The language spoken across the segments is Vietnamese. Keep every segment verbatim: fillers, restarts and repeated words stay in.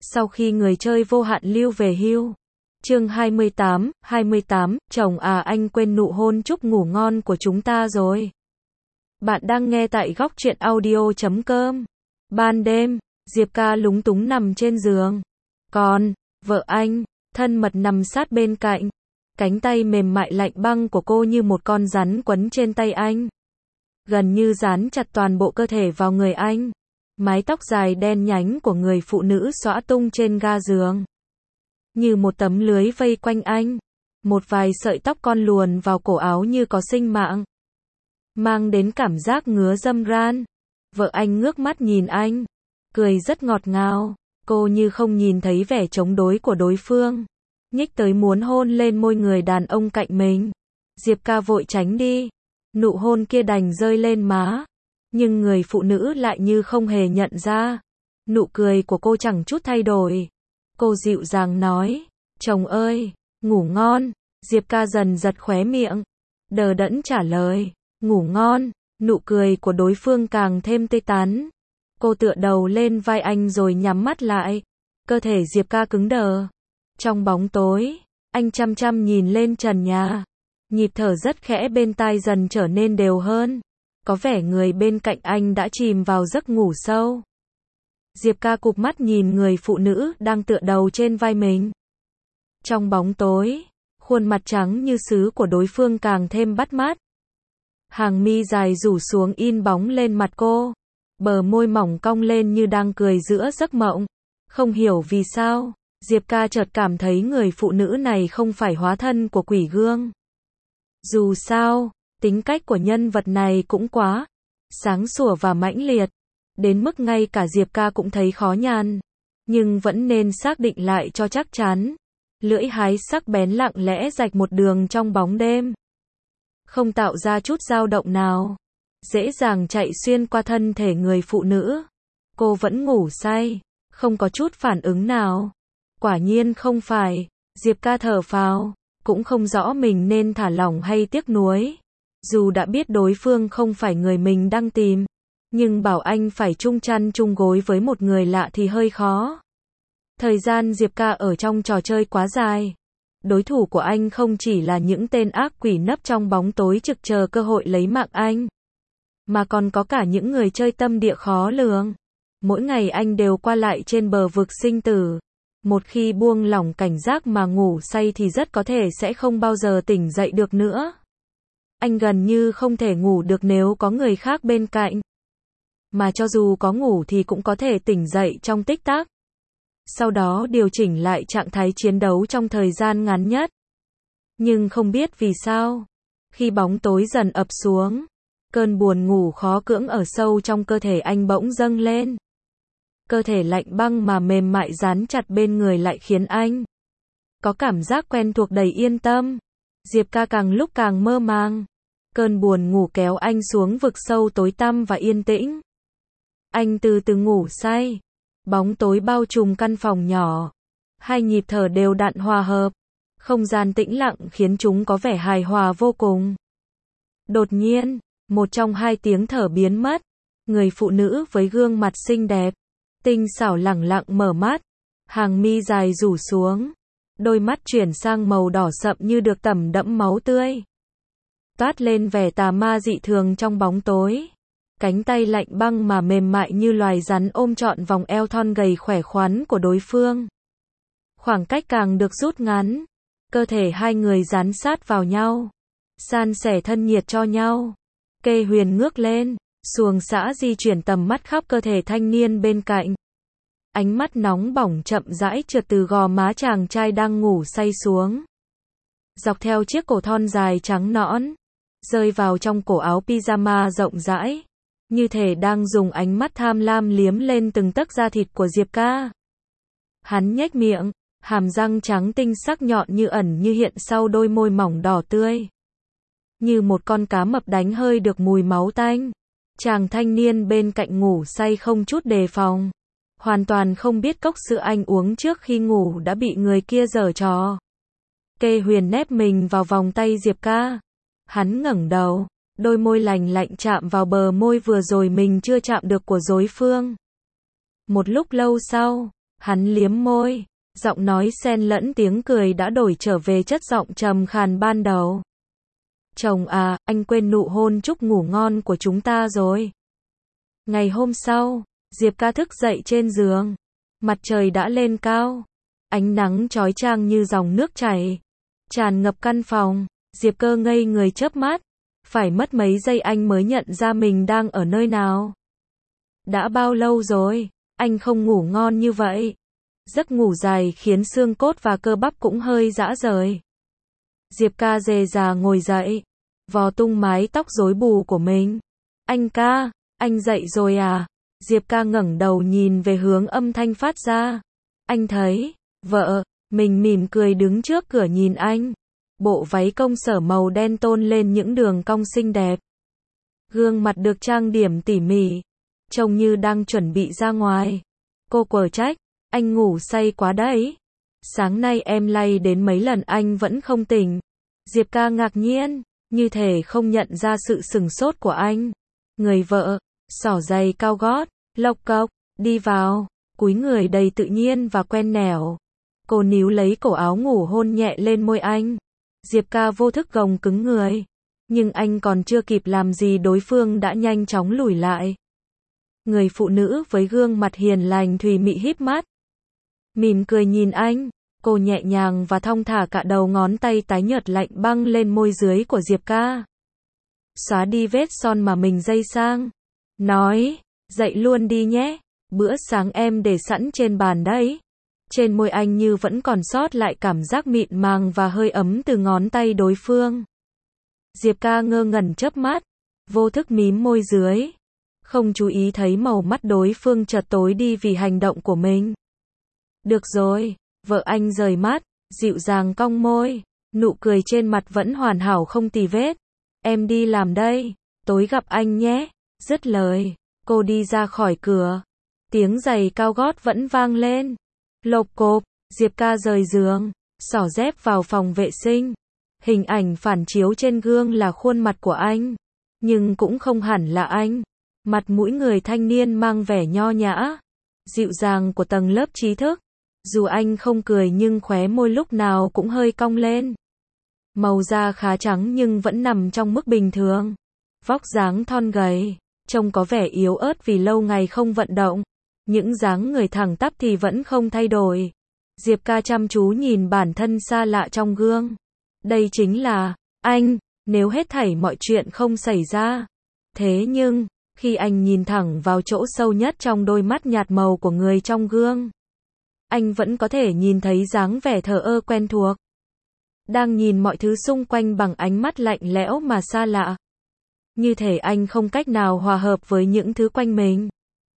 Sau khi người chơi vô hạn lưu về hưu. Chương hai mươi tám, hai mươi tám, chồng à anh quên nụ hôn chúc ngủ ngon của chúng ta rồi. Bạn đang nghe tại góc truyện audio chấm com. Ban đêm, Diệp Ca lúng túng nằm trên giường. Còn, vợ anh, thân mật nằm sát bên cạnh. Cánh tay mềm mại lạnh băng của cô như một con rắn quấn trên tay anh. Gần như dán chặt toàn bộ cơ thể vào người anh. Mái tóc dài đen nhánh của người phụ nữ xõa tung trên ga giường. Như một tấm lưới vây quanh anh. Một vài sợi tóc con luồn vào cổ áo như có sinh mạng. Mang đến cảm giác ngứa dâm ran. Vợ anh ngước mắt nhìn anh. Cười rất ngọt ngào. Cô như không nhìn thấy vẻ chống đối của đối phương. Nhích tới muốn hôn lên môi người đàn ông cạnh mình. Diệp Ca vội tránh đi. Nụ hôn kia đành rơi lên má. Nhưng người phụ nữ lại như không hề nhận ra. Nụ cười của cô chẳng chút thay đổi. Cô dịu dàng nói, chồng ơi, ngủ ngon. Diệp Ca dần giật khóe miệng. Đờ đẫn trả lời, ngủ ngon. Nụ cười của đối phương càng thêm tê tán. Cô tựa đầu lên vai anh rồi nhắm mắt lại. Cơ thể Diệp Ca cứng đờ. Trong bóng tối, anh chăm chăm nhìn lên trần nhà. Nhịp thở rất khẽ bên tai dần trở nên đều hơn. Có vẻ người bên cạnh anh đã chìm vào giấc ngủ sâu. Diệp Ca cụp mắt nhìn người phụ nữ đang tựa đầu trên vai mình. Trong bóng tối, khuôn mặt trắng như sứ của đối phương càng thêm bắt mắt. Hàng mi dài rủ xuống in bóng lên mặt cô. Bờ môi mỏng cong lên như đang cười giữa giấc mộng. Không hiểu vì sao, Diệp Ca chợt cảm thấy người phụ nữ này không phải hóa thân của quỷ gương. Dù sao, tính cách của nhân vật này cũng quá sáng sủa và mãnh liệt, đến mức ngay cả Diệp Ca cũng thấy khó nhằn, nhưng vẫn nên xác định lại cho chắc chắn. Lưỡi hái sắc bén lặng lẽ rạch một đường trong bóng đêm, không tạo ra chút dao động nào, dễ dàng chạy xuyên qua thân thể người phụ nữ. Cô vẫn ngủ say, không có chút phản ứng nào. Quả nhiên không phải. Diệp Ca thở phào, cũng không rõ mình nên thả lỏng hay tiếc nuối. Dù đã biết đối phương không phải người mình đang tìm, nhưng bảo anh phải chung chăn chung gối với một người lạ thì hơi khó. Thời gian Diệp Ca ở trong trò chơi quá dài. Đối thủ của anh không chỉ là những tên ác quỷ nấp trong bóng tối trực chờ cơ hội lấy mạng anh, mà còn có cả những người chơi tâm địa khó lường. Mỗi ngày anh đều qua lại trên bờ vực sinh tử. Một khi buông lỏng cảnh giác mà ngủ say thì rất có thể sẽ không bao giờ tỉnh dậy được nữa. Anh gần như không thể ngủ được nếu có người khác bên cạnh. Mà cho dù có ngủ thì cũng có thể tỉnh dậy trong tích tắc. Sau đó điều chỉnh lại trạng thái chiến đấu trong thời gian ngắn nhất. Nhưng không biết vì sao, khi bóng tối dần ập xuống, cơn buồn ngủ khó cưỡng ở sâu trong cơ thể anh bỗng dâng lên. Cơ thể lạnh băng mà mềm mại dán chặt bên người lại khiến anh có cảm giác quen thuộc đầy yên tâm. Diệp Ca càng lúc càng mơ màng. Cơn buồn ngủ kéo anh xuống vực sâu tối tăm và yên tĩnh. Anh từ từ ngủ say. Bóng tối bao trùm căn phòng nhỏ. Hai nhịp thở đều đặn hòa hợp. Không gian tĩnh lặng khiến chúng có vẻ hài hòa vô cùng. Đột nhiên, một trong hai tiếng thở biến mất. Người phụ nữ với gương mặt xinh đẹp, tinh xảo lẳng lặng mở mắt. Hàng mi dài rủ xuống. Đôi mắt chuyển sang màu đỏ sậm như được tẩm đẫm máu tươi. Toát lên vẻ tà ma dị thường trong bóng tối. Cánh tay lạnh băng mà mềm mại như loài rắn ôm trọn vòng eo thon gầy khỏe khoắn của đối phương. Khoảng cách càng được rút ngắn. Cơ thể hai người dán sát vào nhau, san sẻ thân nhiệt cho nhau. Kê Huyền ngước lên, xuồng xã di chuyển tầm mắt khắp cơ thể thanh niên bên cạnh. Ánh mắt nóng bỏng chậm rãi trượt từ gò má chàng trai đang ngủ say xuống. Dọc theo chiếc cổ thon dài trắng nõn, rơi vào trong cổ áo pyjama rộng rãi. Như thể đang dùng ánh mắt tham lam liếm lên từng tấc da thịt của Diệp Ca. Hắn nhếch miệng, hàm răng trắng tinh sắc nhọn như ẩn như hiện sau đôi môi mỏng đỏ tươi. Như một con cá mập đánh hơi được mùi máu tanh. Chàng thanh niên bên cạnh ngủ say không chút đề phòng. Hoàn toàn không biết cốc sữa anh uống trước khi ngủ đã bị người kia giở trò. Kê Huyền nép mình vào vòng tay Diệp Ca. Hắn ngẩng đầu, đôi môi lành lạnh chạm vào bờ môi vừa rồi mình chưa chạm được của đối phương. Một lúc lâu sau, Hắn liếm môi, giọng nói xen lẫn tiếng cười đã đổi trở về chất giọng trầm khàn ban đầu. Chồng à, anh quên nụ hôn chúc ngủ ngon của chúng ta rồi. Ngày hôm sau, Diệp Ca thức dậy trên giường. Mặt trời đã lên cao. Ánh nắng chói chang như dòng nước chảy, tràn ngập căn phòng. Diệp Cơ ngây người chớp mắt. Phải mất mấy giây anh mới nhận ra mình đang ở nơi nào. Đã bao lâu rồi, anh không ngủ ngon như vậy. Giấc ngủ dài khiến xương cốt và cơ bắp cũng hơi rã rời. Diệp Ca dề già ngồi dậy, vò tung mái tóc rối bù của mình. Anh ca, anh dậy rồi à? Diệp Ca ngẩng đầu nhìn về hướng âm thanh phát ra. Anh thấy, vợ, mình mỉm cười đứng trước cửa nhìn anh. Bộ váy công sở màu đen tôn lên những đường cong xinh đẹp. Gương mặt được trang điểm tỉ mỉ, trông như đang chuẩn bị ra ngoài. Cô quở trách, anh ngủ say quá đấy. Sáng nay em lay đến mấy lần anh vẫn không tỉnh. Diệp Ca ngạc nhiên, như thể không nhận ra sự sửng sốt của anh. Người vợ, xỏ giày cao gót, lộc cộc, đi vào, cúi người đầy tự nhiên và quen nẻo. Cô níu lấy cổ áo ngủ hôn nhẹ lên môi anh. Diệp Ca vô thức gồng cứng người. Nhưng anh còn chưa kịp làm gì đối phương đã nhanh chóng lùi lại. Người phụ nữ với gương mặt hiền lành thùy mị híp mắt. Mỉm cười nhìn anh. Cô nhẹ nhàng và thong thả cả đầu ngón tay tái nhợt lạnh băng lên môi dưới của Diệp Ca. Xóa đi vết son mà mình dây sang. Nói, dậy luôn đi nhé. Bữa sáng em để sẵn trên bàn đấy. Trên môi anh như vẫn còn sót lại cảm giác mịn màng và hơi ấm từ ngón tay đối phương. Diệp Ca ngơ ngẩn chớp mắt, vô thức mím môi dưới. Không chú ý thấy màu mắt đối phương chợt tối đi vì hành động của mình. Được rồi, vợ anh rời mắt, dịu dàng cong môi, nụ cười trên mặt vẫn hoàn hảo không tì vết. Em đi làm đây, tối gặp anh nhé. Dứt lời, cô đi ra khỏi cửa. Tiếng giày cao gót vẫn vang lên. Lộp cộp, Diệp Ca rời giường, xỏ dép vào phòng vệ sinh. Hình ảnh phản chiếu trên gương là khuôn mặt của anh, nhưng cũng không hẳn là anh. Mặt mũi người thanh niên mang vẻ nho nhã, dịu dàng của tầng lớp trí thức. Dù anh không cười nhưng khóe môi lúc nào cũng hơi cong lên. Màu da khá trắng nhưng vẫn nằm trong mức bình thường. Vóc dáng thon gầy, trông có vẻ yếu ớt vì lâu ngày không vận động. Những dáng người thẳng tắp thì vẫn không thay đổi. Diệp Ca chăm chú nhìn bản thân xa lạ trong gương. Đây chính là anh, nếu hết thảy mọi chuyện không xảy ra. Thế nhưng, khi anh nhìn thẳng vào chỗ sâu nhất trong đôi mắt nhạt màu của người trong gương, anh vẫn có thể nhìn thấy dáng vẻ thờ ơ quen thuộc. Đang nhìn mọi thứ xung quanh bằng ánh mắt lạnh lẽo mà xa lạ. Như thể anh không cách nào hòa hợp với những thứ quanh mình.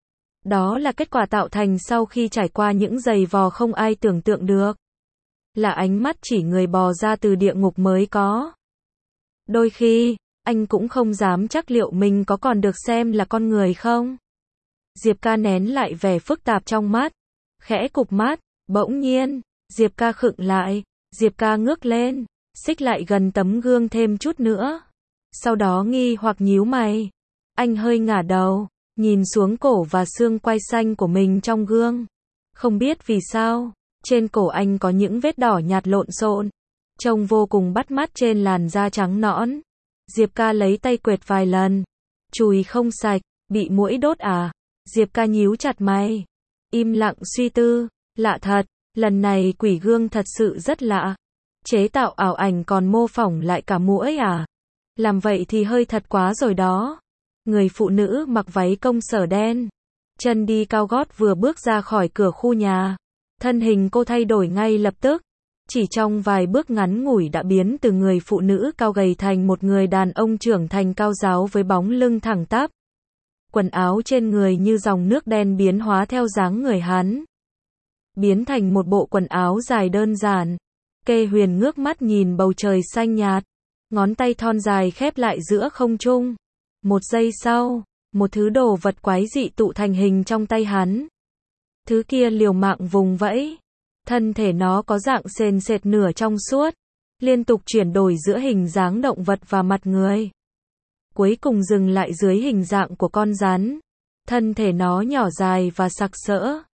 Đó là kết quả tạo thành sau khi trải qua những giày vò không ai tưởng tượng được. Là ánh mắt chỉ người bò ra từ địa ngục mới có. Đôi khi, anh cũng không dám chắc liệu mình có còn được xem là con người không. Diệp Ca nén lại vẻ phức tạp trong mắt, khẽ cụp mắt, bỗng nhiên, Diệp Ca khựng lại, Diệp Ca ngước lên, xích lại gần tấm gương thêm chút nữa. Sau đó nghi hoặc nhíu mày. Anh hơi ngả đầu, nhìn xuống cổ và xương quai xanh của mình trong gương. Không biết vì sao, trên cổ anh có những vết đỏ nhạt lộn xộn, trông vô cùng bắt mắt trên làn da trắng nõn. Diệp Ca lấy tay quệt vài lần. Chùi không sạch, bị muỗi đốt à? Diệp Ca nhíu chặt mày, im lặng suy tư. Lạ thật, lần này quỷ gương thật sự rất lạ. Chế tạo ảo ảnh còn mô phỏng lại cả muỗi à? Làm vậy thì hơi thật quá rồi đó. Người phụ nữ mặc váy công sở đen, chân đi cao gót vừa bước ra khỏi cửa khu nhà. Thân hình cô thay đổi ngay lập tức. Chỉ trong vài bước ngắn ngủi đã biến từ người phụ nữ cao gầy thành một người đàn ông trưởng thành cao ráo với bóng lưng thẳng tắp. Quần áo trên người như dòng nước đen biến hóa theo dáng người hắn. Biến thành một bộ quần áo dài đơn giản. Kê Huyền ngước mắt nhìn bầu trời xanh nhạt. Ngón tay thon dài khép lại giữa không trung. Một giây sau, một thứ đồ vật quái dị tụ thành hình trong tay hắn. Thứ kia liều mạng vùng vẫy. Thân thể nó có dạng sền sệt nửa trong suốt, liên tục chuyển đổi giữa hình dáng động vật và mặt người. Cuối cùng dừng lại dưới hình dạng của con rắn. Thân thể nó nhỏ dài và sặc sỡ,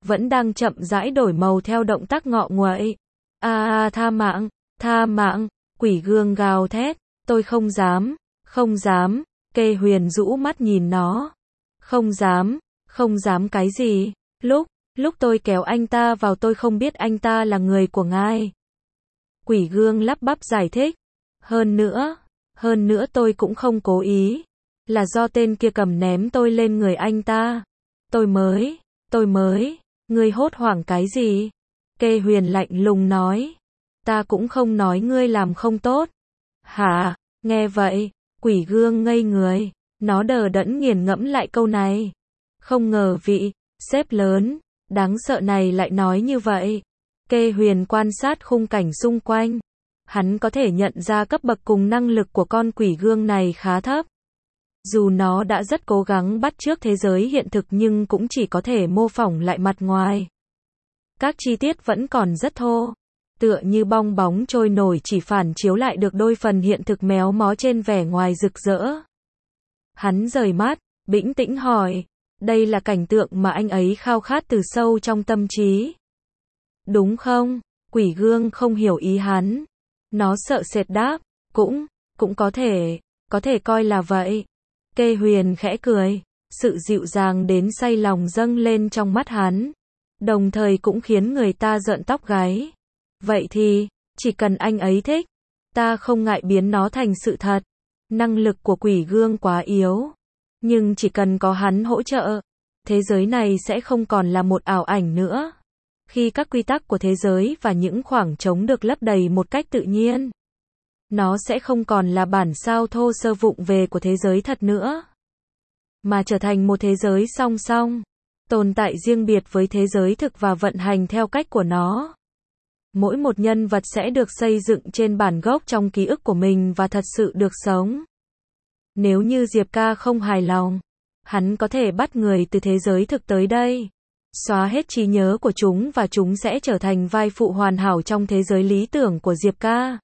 vẫn đang chậm rãi đổi màu theo động tác ngọ nguậy. A a tha mạng, tha mạng, quỷ gương gào thét, tôi không dám, không dám, Kê Huyền rũ mắt nhìn nó. Không dám, không dám cái gì, lúc, lúc tôi kéo anh ta vào tôi không biết anh ta là người của ngài. Quỷ gương lắp bắp giải thích, hơn nữa, hơn nữa tôi cũng không cố ý, là do tên kia cầm ném tôi lên người anh ta. Tôi mới, tôi mới, ngươi hốt hoảng cái gì? Kê Huyền lạnh lùng nói, ta cũng không nói ngươi làm không tốt. Hả, nghe vậy, quỷ gương ngây người, nó đờ đẫn nghiền ngẫm lại câu này. Không ngờ vị sếp lớn, đáng sợ này lại nói như vậy. Kê Huyền quan sát khung cảnh xung quanh. Hắn có thể nhận ra cấp bậc cùng năng lực của con quỷ gương này khá thấp. Dù nó đã rất cố gắng bắt chước thế giới hiện thực nhưng cũng chỉ có thể mô phỏng lại mặt ngoài. Các chi tiết vẫn còn rất thô, tựa như bong bóng trôi nổi chỉ phản chiếu lại được đôi phần hiện thực méo mó trên vẻ ngoài rực rỡ. Hắn rời mắt, bĩnh tĩnh hỏi, đây là cảnh tượng mà anh ấy khao khát từ sâu trong tâm trí. Đúng không? Quỷ gương không hiểu ý hắn. Nó sợ sệt đáp, cũng, cũng có thể, có thể coi là vậy. Kê Huyền khẽ cười, sự dịu dàng đến say lòng dâng lên trong mắt hắn, đồng thời cũng khiến người ta rợn tóc gáy. Vậy thì, chỉ cần anh ấy thích, ta không ngại biến nó thành sự thật. Năng lực của quỷ gương quá yếu, nhưng chỉ cần có hắn hỗ trợ, thế giới này sẽ không còn là một ảo ảnh nữa. Khi các quy tắc của thế giới và những khoảng trống được lấp đầy một cách tự nhiên, nó sẽ không còn là bản sao thô sơ vụng về của thế giới thật nữa, mà trở thành một thế giới song song, tồn tại riêng biệt với thế giới thực và vận hành theo cách của nó. Mỗi một nhân vật sẽ được xây dựng trên bản gốc trong ký ức của mình và thật sự được sống. Nếu như Diệp Ca không hài lòng, hắn có thể bắt người từ thế giới thực tới đây, xóa hết trí nhớ của chúng và chúng sẽ trở thành vai phụ hoàn hảo trong thế giới lý tưởng của Diệp Ca.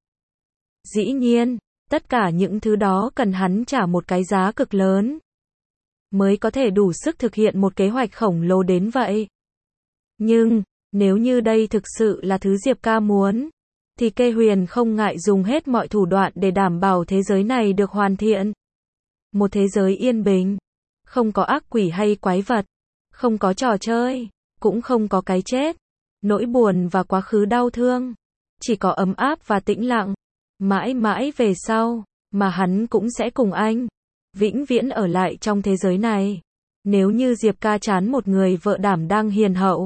Dĩ nhiên, tất cả những thứ đó cần hắn trả một cái giá cực lớn, mới có thể đủ sức thực hiện một kế hoạch khổng lồ đến vậy. Nhưng, nếu như đây thực sự là thứ Diệp Ca muốn, thì Kê Huyền không ngại dùng hết mọi thủ đoạn để đảm bảo thế giới này được hoàn thiện. Một thế giới yên bình, không có ác quỷ hay quái vật, không có trò chơi, cũng không có cái chết, nỗi buồn và quá khứ đau thương, chỉ có ấm áp và tĩnh lặng. Mãi mãi về sau, mà hắn cũng sẽ cùng anh, vĩnh viễn ở lại trong thế giới này. Nếu như Diệp Ca chán một người vợ đảm đang hiền hậu,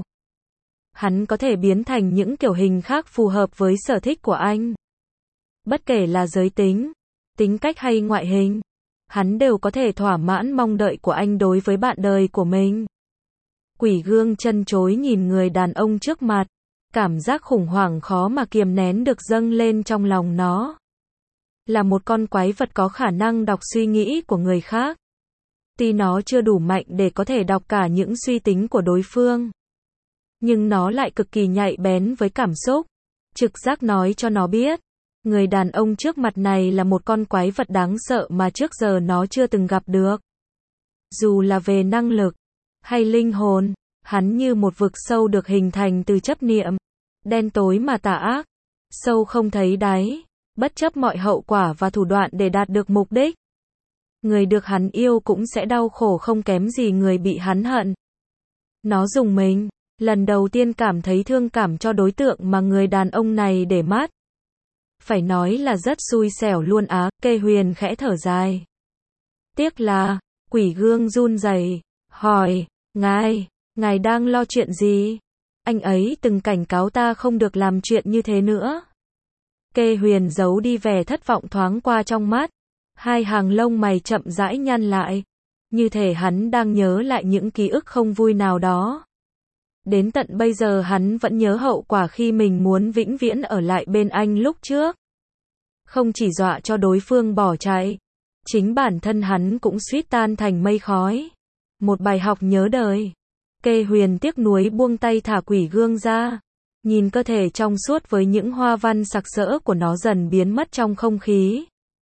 hắn có thể biến thành những kiểu hình khác phù hợp với sở thích của anh. Bất kể là giới tính, tính cách hay ngoại hình, hắn đều có thể thỏa mãn mong đợi của anh đối với bạn đời của mình. Quỷ gương chân chối nhìn người đàn ông trước mặt, cảm giác khủng hoảng khó mà kiềm nén được dâng lên trong lòng nó. Là một con quái vật có khả năng đọc suy nghĩ của người khác. Tuy nó chưa đủ mạnh để có thể đọc cả những suy tính của đối phương, nhưng nó lại cực kỳ nhạy bén với cảm xúc. Trực giác nói cho nó biết, người đàn ông trước mặt này là một con quái vật đáng sợ mà trước giờ nó chưa từng gặp được. Dù là về năng lực hay linh hồn, hắn như một vực sâu được hình thành từ chấp niệm, đen tối mà tà ác, sâu không thấy đáy, bất chấp mọi hậu quả và thủ đoạn để đạt được mục đích. Người được hắn yêu cũng sẽ đau khổ không kém gì người bị hắn hận. Nó rùng mình, lần đầu tiên cảm thấy thương cảm cho đối tượng mà người đàn ông này để mắt. Phải nói là rất xui xẻo luôn á. Kê Huyền khẽ thở dài. Tiếc là, quỷ gương run rẩy, hỏi, ngài, ngài đang lo chuyện gì? Anh ấy từng cảnh cáo ta không được làm chuyện như thế nữa. Kê Huyền giấu đi vẻ thất vọng thoáng qua trong mắt. Hai hàng lông mày chậm rãi nhăn lại. Như thể hắn đang nhớ lại những ký ức không vui nào đó. Đến tận bây giờ hắn vẫn nhớ hậu quả khi mình muốn vĩnh viễn ở lại bên anh lúc trước. Không chỉ dọa cho đối phương bỏ chạy, chính bản thân hắn cũng suýt tan thành mây khói. Một bài học nhớ đời. Kê Huyền tiếc nuối buông tay thả quỷ gương ra. Nhìn cơ thể trong suốt với những hoa văn sặc sỡ của nó dần biến mất trong không khí.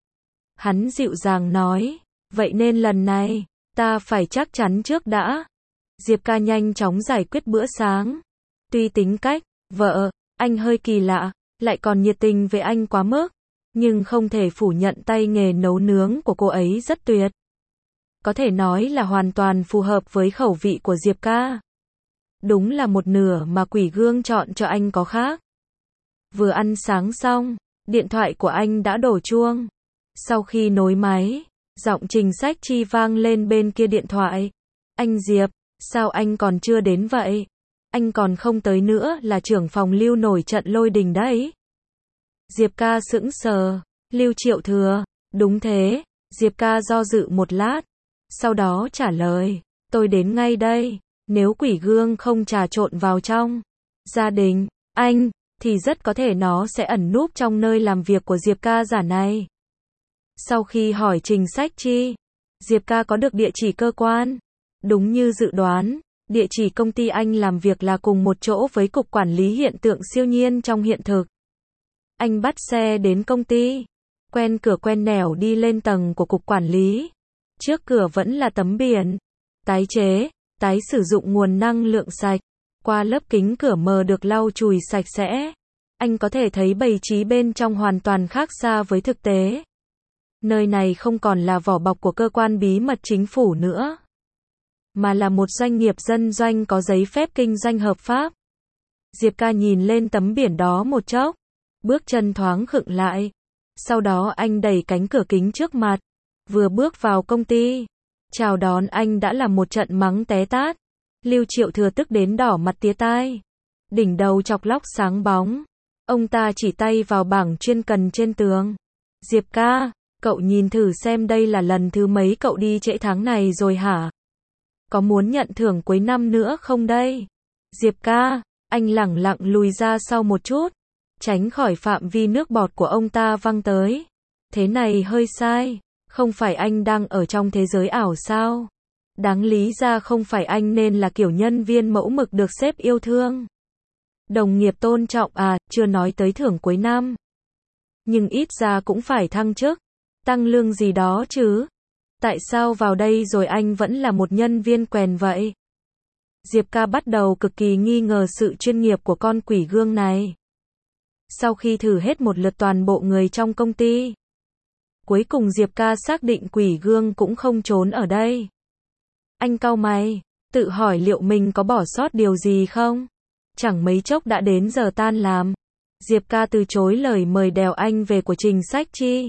Hắn dịu dàng nói, vậy nên lần này, ta phải chắc chắn trước đã. Diệp ca nhanh chóng giải quyết bữa sáng. Tuy tính cách, vợ, anh hơi kỳ lạ, lại còn nhiệt tình với anh quá mức, nhưng không thể phủ nhận tay nghề nấu nướng của cô ấy rất tuyệt. Có thể nói là hoàn toàn phù hợp với khẩu vị của Diệp ca. Đúng là một nửa mà quỷ gương chọn cho anh có khác. Vừa ăn sáng xong, điện thoại của anh đã đổ chuông. Sau khi nối máy, giọng Trình Sách Chi vang lên bên kia điện thoại. Anh Diệp, sao anh còn chưa đến vậy? Anh còn không tới nữa là trưởng phòng Lưu nổi trận lôi đình đấy. Diệp ca sững sờ. Lưu Triệu Thừa, đúng thế. Diệp ca do dự một lát, sau đó trả lời, tôi đến ngay đây. Nếu quỷ gương không trà trộn vào trong gia đình anh, thì rất có thể nó sẽ ẩn núp trong nơi làm việc của Diệp ca giả này. Sau khi hỏi Trình Sách Chi, Diệp ca có được địa chỉ cơ quan. Đúng như dự đoán, địa chỉ công ty anh làm việc là cùng một chỗ với Cục Quản lý Hiện tượng siêu nhiên trong hiện thực. Anh bắt xe đến công ty, quen cửa quen nẻo đi lên tầng của Cục Quản lý. Trước cửa vẫn là tấm biển, tái chế, tái sử dụng nguồn năng lượng sạch. Qua lớp kính cửa mờ được lau chùi sạch sẽ, anh có thể thấy bày trí bên trong hoàn toàn khác xa với thực tế. Nơi này không còn là vỏ bọc của cơ quan bí mật chính phủ nữa, mà là một doanh nghiệp dân doanh có giấy phép kinh doanh hợp pháp. Diệp ca nhìn lên tấm biển đó một chốc, bước chân thoáng khựng lại. Sau đó anh đẩy cánh cửa kính trước mặt, vừa bước vào công ty. Chào đón anh đã là một trận mắng té tát. Lưu Triệu Thừa tức đến đỏ mặt tía tai. Đỉnh đầu chọc lóc sáng bóng. Ông ta chỉ tay vào bảng chuyên cần trên tường. Diệp ca, cậu nhìn thử xem đây là lần thứ mấy cậu đi trễ tháng này rồi hả? Có muốn nhận thưởng cuối năm nữa không đây? Diệp ca, anh lẳng lặng lùi ra sau một chút, tránh khỏi phạm vi nước bọt của ông ta văng tới. Thế này hơi sai, không phải anh đang ở trong thế giới ảo sao? Đáng lý ra không phải anh nên là kiểu nhân viên mẫu mực được sếp yêu thương, đồng nghiệp tôn trọng à, chưa nói tới thưởng cuối năm. Nhưng ít ra cũng phải thăng chức, tăng lương gì đó chứ. Tại sao vào đây rồi anh vẫn là một nhân viên quèn vậy? Diệp ca bắt đầu cực kỳ nghi ngờ sự chuyên nghiệp của con quỷ gương này. Sau khi thử hết một lượt toàn bộ người trong công ty, cuối cùng Diệp ca xác định quỷ gương cũng không trốn ở đây. Anh cau mày, tự hỏi liệu mình có bỏ sót điều gì không? Chẳng mấy chốc đã đến giờ tan làm. Diệp ca từ chối lời mời đèo anh về của Trình Sách Chi,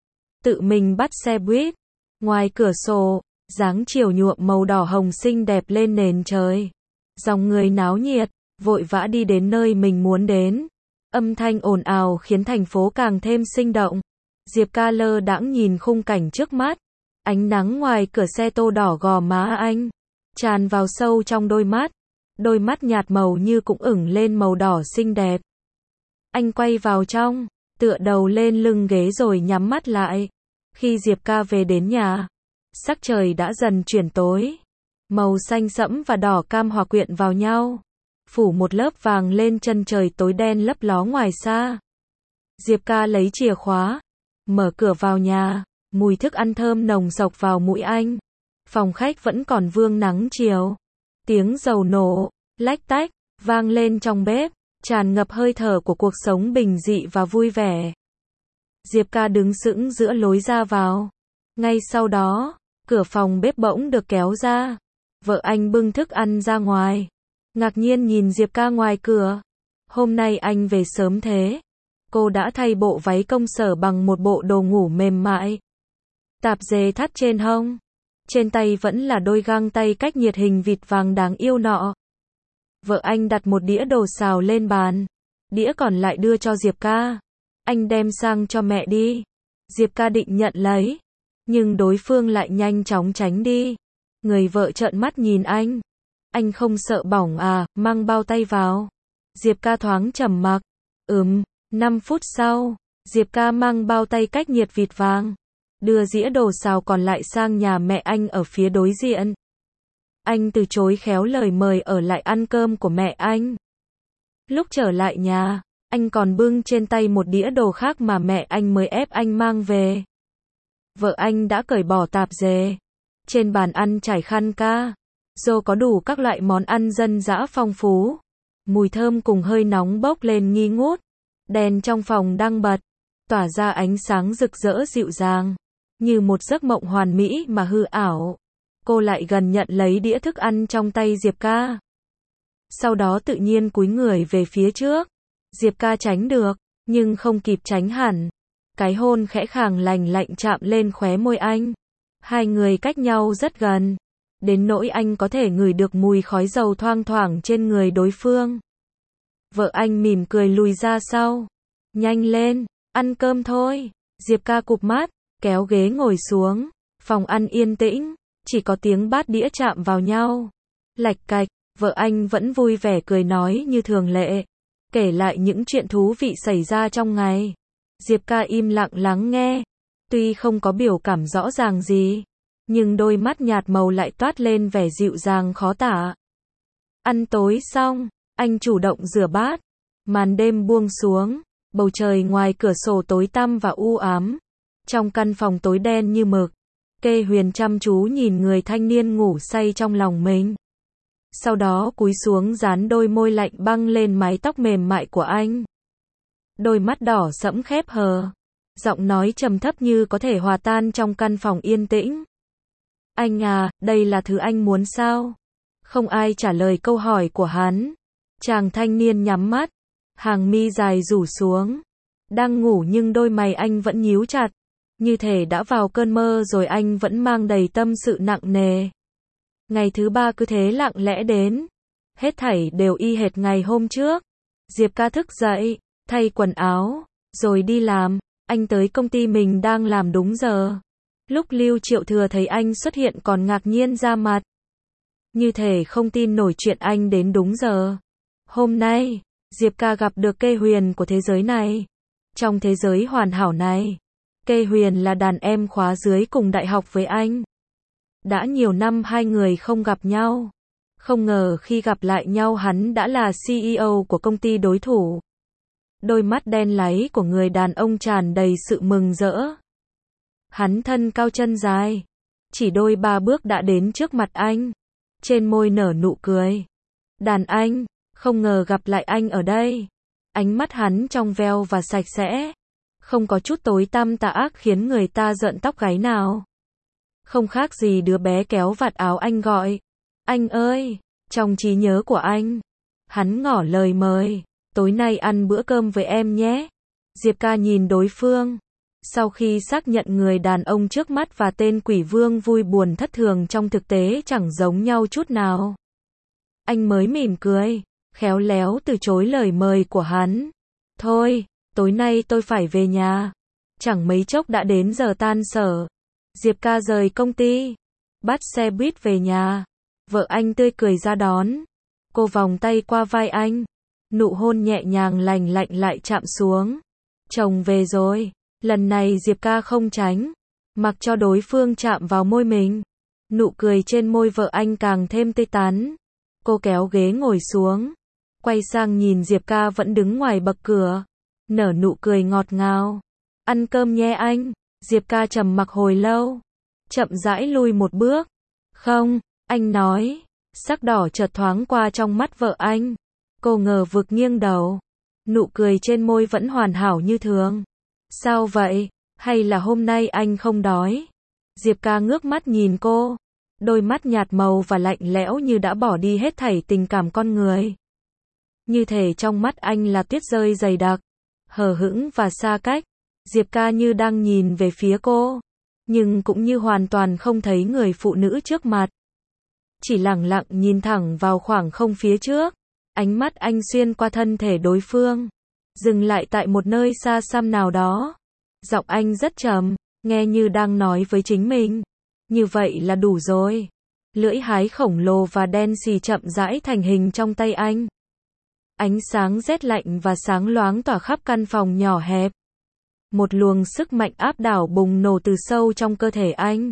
tự mình bắt xe buýt. Ngoài cửa sổ, dáng chiều nhuộm màu đỏ hồng xinh đẹp lên nền trời. Dòng người náo nhiệt, vội vã đi đến nơi mình muốn đến. Âm thanh ồn ào khiến thành phố càng thêm sinh động. Diệp ca lơ đãng nhìn khung cảnh trước mắt. Ánh nắng ngoài cửa xe tô đỏ gò má anh, tràn vào sâu trong đôi mắt. Đôi mắt nhạt màu như cũng ửng lên màu đỏ xinh đẹp. Anh quay vào trong, tựa đầu lên lưng ghế rồi nhắm mắt lại. Khi Diệp ca về đến nhà, sắc trời đã dần chuyển tối. Màu xanh sẫm và đỏ cam hòa quyện vào nhau, phủ một lớp vàng lên chân trời tối đen lấp ló ngoài xa. Diệp ca lấy chìa khóa, mở cửa vào nhà, mùi thức ăn thơm nồng sộc vào mũi anh. Phòng khách vẫn còn vương nắng chiều. Tiếng dầu nổ, lách tách, vang lên trong bếp, tràn ngập hơi thở của cuộc sống bình dị và vui vẻ. Diệp ca đứng sững giữa lối ra vào. Ngay sau đó, cửa phòng bếp bỗng được kéo ra. Vợ anh bưng thức ăn ra ngoài, ngạc nhiên nhìn Diệp ca ngoài cửa. Hôm nay anh về sớm thế. Cô đã thay bộ váy công sở bằng một bộ đồ ngủ mềm mại, tạp dề thắt trên hông. Trên tay vẫn là đôi găng tay cách nhiệt hình vịt vàng đáng yêu nọ. Vợ anh đặt một đĩa đồ xào lên bàn. Đĩa còn lại đưa cho Diệp ca. Anh đem sang cho mẹ đi. Diệp ca định nhận lấy, nhưng đối phương lại nhanh chóng tránh đi. Người vợ trợn mắt nhìn anh. Anh không sợ bỏng à, mang bao tay vào. Diệp ca thoáng trầm mặc. Ừm, năm phút sau, Diệp ca mang bao tay cách nhiệt vịt vàng, đưa dĩa đồ xào còn lại sang nhà mẹ anh ở phía đối diện. Anh từ chối khéo lời mời ở lại ăn cơm của mẹ anh. Lúc trở lại nhà, anh còn bưng trên tay một đĩa đồ khác mà mẹ anh mới ép anh mang về. Vợ anh đã cởi bỏ tạp dề. Trên bàn ăn trải khăn ca. Dô có đủ các loại món ăn dân dã phong phú. Mùi thơm cùng hơi nóng bốc lên nghi ngút. Đèn trong phòng đang bật, tỏa ra ánh sáng rực rỡ dịu dàng, như một giấc mộng hoàn mỹ mà hư ảo. Cô lại gần nhận lấy đĩa thức ăn trong tay Diệp Ca. Sau đó tự nhiên cúi người về phía trước. Diệp Ca tránh được, nhưng không kịp tránh hẳn. Cái hôn khẽ khàng lành lạnh chạm lên khóe môi anh. Hai người cách nhau rất gần, đến nỗi anh có thể ngửi được mùi khói dầu thoang thoảng trên người đối phương. Vợ anh mỉm cười lùi ra sau. Nhanh lên, ăn cơm thôi. Diệp Ca cụp mắt, kéo ghế ngồi xuống. Phòng ăn yên tĩnh, chỉ có tiếng bát đĩa chạm vào nhau. Lạch cạch, vợ anh vẫn vui vẻ cười nói như thường lệ, kể lại những chuyện thú vị xảy ra trong ngày. Diệp Ca im lặng lắng nghe, tuy không có biểu cảm rõ ràng gì, nhưng đôi mắt nhạt màu lại toát lên vẻ dịu dàng khó tả. Ăn tối xong, anh chủ động rửa bát. Màn đêm buông xuống, bầu trời ngoài cửa sổ tối tăm và u ám. Trong căn phòng tối đen như mực, Kê Huyền chăm chú nhìn người thanh niên ngủ say trong lòng mình. Sau đó cúi xuống dán đôi môi lạnh băng lên mái tóc mềm mại của anh. Đôi mắt đỏ sẫm khép hờ, giọng nói trầm thấp như có thể hòa tan trong căn phòng yên tĩnh. Anh à, đây là thứ anh muốn sao? Không ai trả lời câu hỏi của hắn. Chàng thanh niên nhắm mắt, hàng mi dài rủ xuống. Đang ngủ nhưng đôi mày anh vẫn nhíu chặt, như thể đã vào cơn mơ rồi anh vẫn mang đầy tâm sự nặng nề. Ngày thứ ba cứ thế lặng lẽ đến. Hết thảy đều y hệt ngày hôm trước. Diệp Ca thức dậy, thay quần áo, rồi đi làm. Anh tới công ty mình đang làm đúng giờ. Lúc Lưu Triệu Thừa thấy anh xuất hiện còn ngạc nhiên ra mặt. Như thể không tin nổi chuyện anh đến đúng giờ. Hôm nay, Diệp Ca gặp được Kê Huyền của thế giới này. Trong thế giới hoàn hảo này, Kê Huyền là đàn em khóa dưới cùng đại học với anh. Đã nhiều năm hai người không gặp nhau. Không ngờ khi gặp lại nhau hắn đã là xê e ô của công ty đối thủ. Đôi mắt đen láy của người đàn ông tràn đầy sự mừng rỡ. Hắn thân cao chân dài, chỉ đôi ba bước đã đến trước mặt anh. Trên môi nở nụ cười. Đàn anh, không ngờ gặp lại anh ở đây. Ánh mắt hắn trong veo và sạch sẽ, không có chút tối tăm tà ác khiến người ta rợn tóc gáy nào. Không khác gì đứa bé kéo vạt áo anh gọi. Anh ơi, trong trí nhớ của anh, hắn ngỏ lời mời. Tối nay ăn bữa cơm với em nhé. Diệp Ca nhìn đối phương. Sau khi xác nhận người đàn ông trước mắt và tên quỷ vương vui buồn thất thường trong thực tế chẳng giống nhau chút nào, anh mới mỉm cười, khéo léo từ chối lời mời của hắn. Thôi, tối nay tôi phải về nhà. Chẳng mấy chốc đã đến giờ tan sở. Diệp Ca rời công ty, bắt xe buýt về nhà. Vợ anh tươi cười ra đón. Cô vòng tay qua vai anh. Nụ hôn nhẹ nhàng lành lạnh lại chạm xuống. Chồng về rồi. Lần này Diệp Ca không tránh, mặc cho đối phương chạm vào môi mình. Nụ cười trên môi vợ anh càng thêm tươi tắn. Cô kéo ghế ngồi xuống, quay sang nhìn Diệp Ca vẫn đứng ngoài bậc cửa, nở nụ cười ngọt ngào. Ăn cơm nhé anh. Diệp Ca trầm mặc hồi lâu, chậm rãi lui một bước. Không, anh nói. Sắc đỏ chợt thoáng qua trong mắt vợ anh. Cô ngờ vực nghiêng đầu. Nụ cười trên môi vẫn hoàn hảo như thường. Sao vậy? Hay là hôm nay anh không đói? Diệp Ca ngước mắt nhìn cô. Đôi mắt nhạt màu và lạnh lẽo như đã bỏ đi hết thảy tình cảm con người. Như thể trong mắt anh là tuyết rơi dày đặc, hờ hững và xa cách. Diệp Ca như đang nhìn về phía cô, nhưng cũng như hoàn toàn không thấy người phụ nữ trước mặt. Chỉ lặng lặng nhìn thẳng vào khoảng không phía trước. Ánh mắt anh xuyên qua thân thể đối phương, dừng lại tại một nơi xa xăm nào đó. Giọng anh rất trầm, nghe như đang nói với chính mình. Như vậy là đủ rồi. Lưỡi hái khổng lồ và đen xì chậm rãi thành hình trong tay anh. Ánh sáng rét lạnh và sáng loáng tỏa khắp căn phòng nhỏ hẹp. Một luồng sức mạnh áp đảo bùng nổ từ sâu trong cơ thể anh.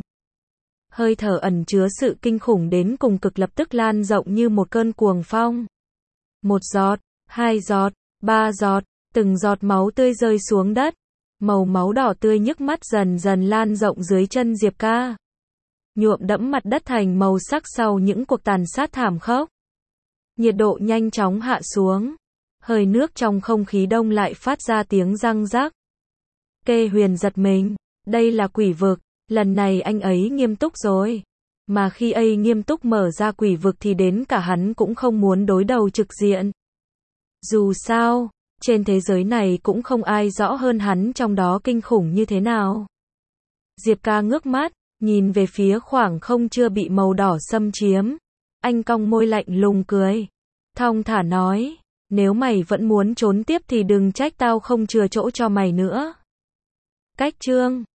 Hơi thở ẩn chứa sự kinh khủng đến cùng cực lập tức lan rộng như một cơn cuồng phong. Một giọt, hai giọt, ba giọt, từng giọt máu tươi rơi xuống đất. Màu máu đỏ tươi nhức mắt dần dần lan rộng dưới chân Diệp Ca. nhuộm đẫm mặt đất thành màu sắc sau những cuộc tàn sát thảm khốc. Nhiệt độ nhanh chóng hạ xuống. Hơi nước trong không khí đông lại phát ra tiếng răng rắc. Kê Huyền giật mình. Đây là quỷ vực. Lần này anh ấy nghiêm túc rồi. Mà khi ấy nghiêm túc mở ra quỷ vực thì đến cả hắn cũng không muốn đối đầu trực diện. Dù sao, trên thế giới này cũng không ai rõ hơn hắn trong đó kinh khủng như thế nào. Diệp ca ngước mắt, nhìn về phía khoảng không chưa bị màu đỏ xâm chiếm. Anh cong môi lạnh lùng cười. Thong thả nói, nếu mày vẫn muốn trốn tiếp thì đừng trách tao không chừa chỗ cho mày nữa. Cách chương